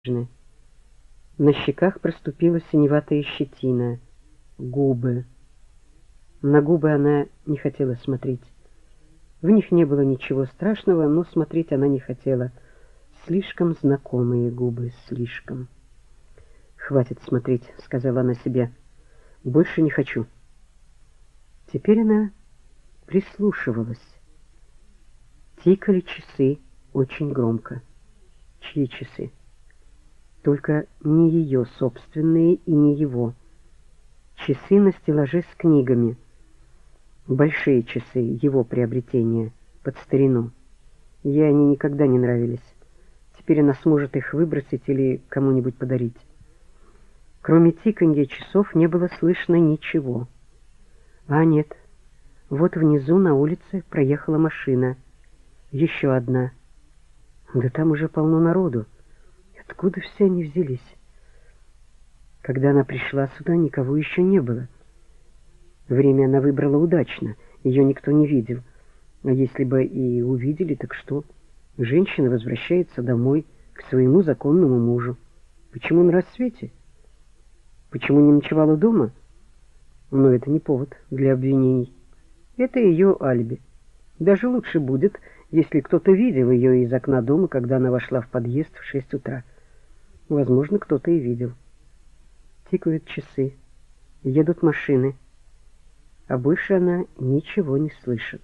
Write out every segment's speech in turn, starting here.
На щеках проступила синеватая щетина, губы. На губы она не хотела смотреть. В них не было ничего страшного, но смотреть она не хотела. Слишком знакомые губы, слишком. «Хватит смотреть», — сказала она себе. «Больше не хочу». Теперь она прислушивалась. Тикали часы очень громко. Чьи часы? Только не ее собственные и не его. Часы на стеллаже с книгами. Большие часы, его приобретения, под старину. Ей они никогда не нравились. Теперь она сможет их выбросить или кому-нибудь подарить. Кроме тиканья часов не было слышно ничего. А нет, вот внизу на улице проехала машина. Еще одна. Да там уже полно народу. Откуда все они взялись? Когда она пришла сюда, никого еще не было. Время она выбрала удачно, ее никто не видел. А если бы и увидели, так что? Женщина возвращается домой к своему законному мужу. Почему на рассвете? Почему не ночевала дома? Но это не повод для обвинений. Это ее алиби. Даже лучше будет, если кто-то видел ее из окна дома, когда она вошла в подъезд в 6 утра. Возможно, кто-то и видел. Тикают часы, едут машины, а больше она ничего не слышит.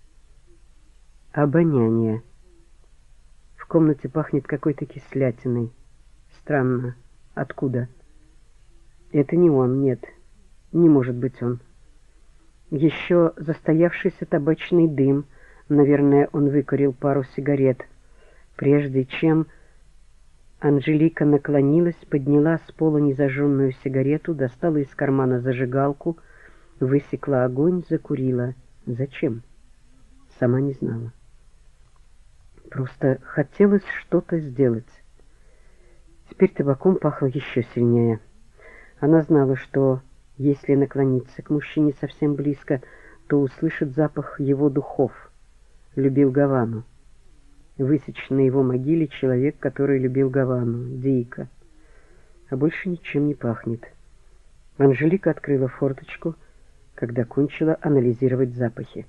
Обоняние. В комнате пахнет какой-то кислятиной. Странно. Откуда? Это не он, нет. Не может быть он. Еще застоявшийся табачный дым. Наверное, он выкурил пару сигарет. Прежде чем Анжелика наклонилась, подняла с пола незажженную сигарету, достала из кармана зажигалку, высекла огонь, закурила. Зачем? Сама не знала. Просто хотелось что-то сделать. Теперь табаком пахло еще сильнее. Она знала, что если наклониться к мужчине совсем близко, то услышит запах его духов. Любил Гавану. Высечь на его могиле человек, который любил Гавану. Дико. А больше ничем не пахнет. Анжелика открыла форточку, когда кончила анализировать запахи.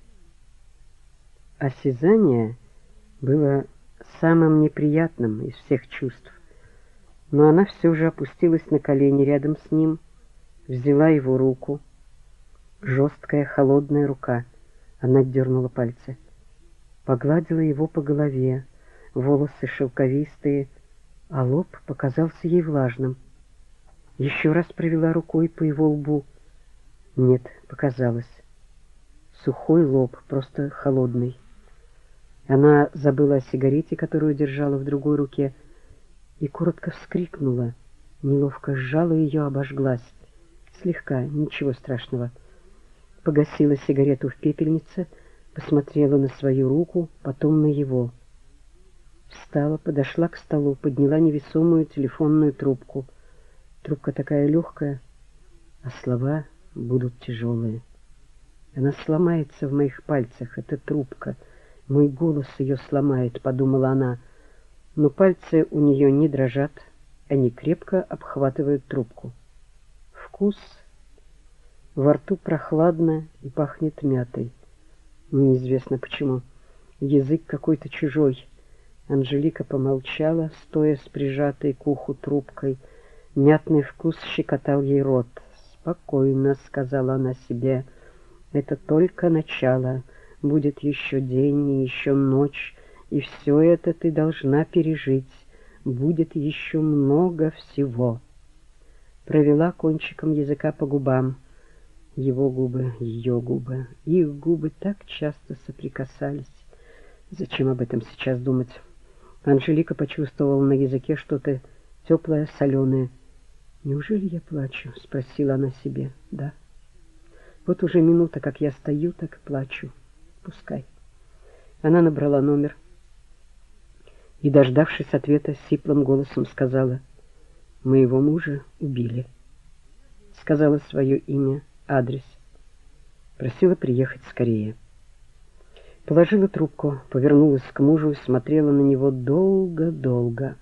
Осязание было самым неприятным из всех чувств, но она все же опустилась на колени рядом с ним, взяла его руку. Жесткая, холодная рука. Она отдернула пальцы. Погладила его по голове, волосы шелковистые, а лоб показался ей влажным. Еще раз провела рукой по его лбу. Нет, показалось. Сухой лоб, просто холодный. Она забыла о сигарете, которую держала в другой руке, и коротко вскрикнула. Неловко сжала ее, обожглась. Слегка, ничего страшного. Погасила сигарету в пепельнице, посмотрела на свою руку, потом на его. Встала, подошла к столу, подняла невесомую телефонную трубку. Трубка такая легкая, а слова будут тяжелые. Она сломается в моих пальцах, эта трубка. Мой голос ее сломает, подумала она. Но пальцы у нее не дрожат, они крепко обхватывают трубку. Вкус. Во рту прохладно и пахнет мятой. Неизвестно почему. Язык какой-то чужой. Анжелика помолчала, стоя с прижатой к уху трубкой. Мятный вкус щекотал ей рот. «Спокойно», — сказала она себе, — «это только начало. Будет еще день и еще ночь, и все это ты должна пережить. Будет еще много всего». Провела кончиком языка по губам. Его губы, ее губы. Их губы так часто соприкасались. Зачем об этом сейчас думать? Анжелика почувствовала на языке что-то теплое, соленое. «Неужели я плачу?» — спросила она себе. «Да. Вот уже минута, как я стою, так и плачу. Пускай». Она набрала номер и, дождавшись ответа, сиплым голосом сказала: «Моего мужа убили». Сказала свое имя, адрес. Просила приехать скорее. Положила трубку, повернулась к мужу и смотрела на него долго-долго.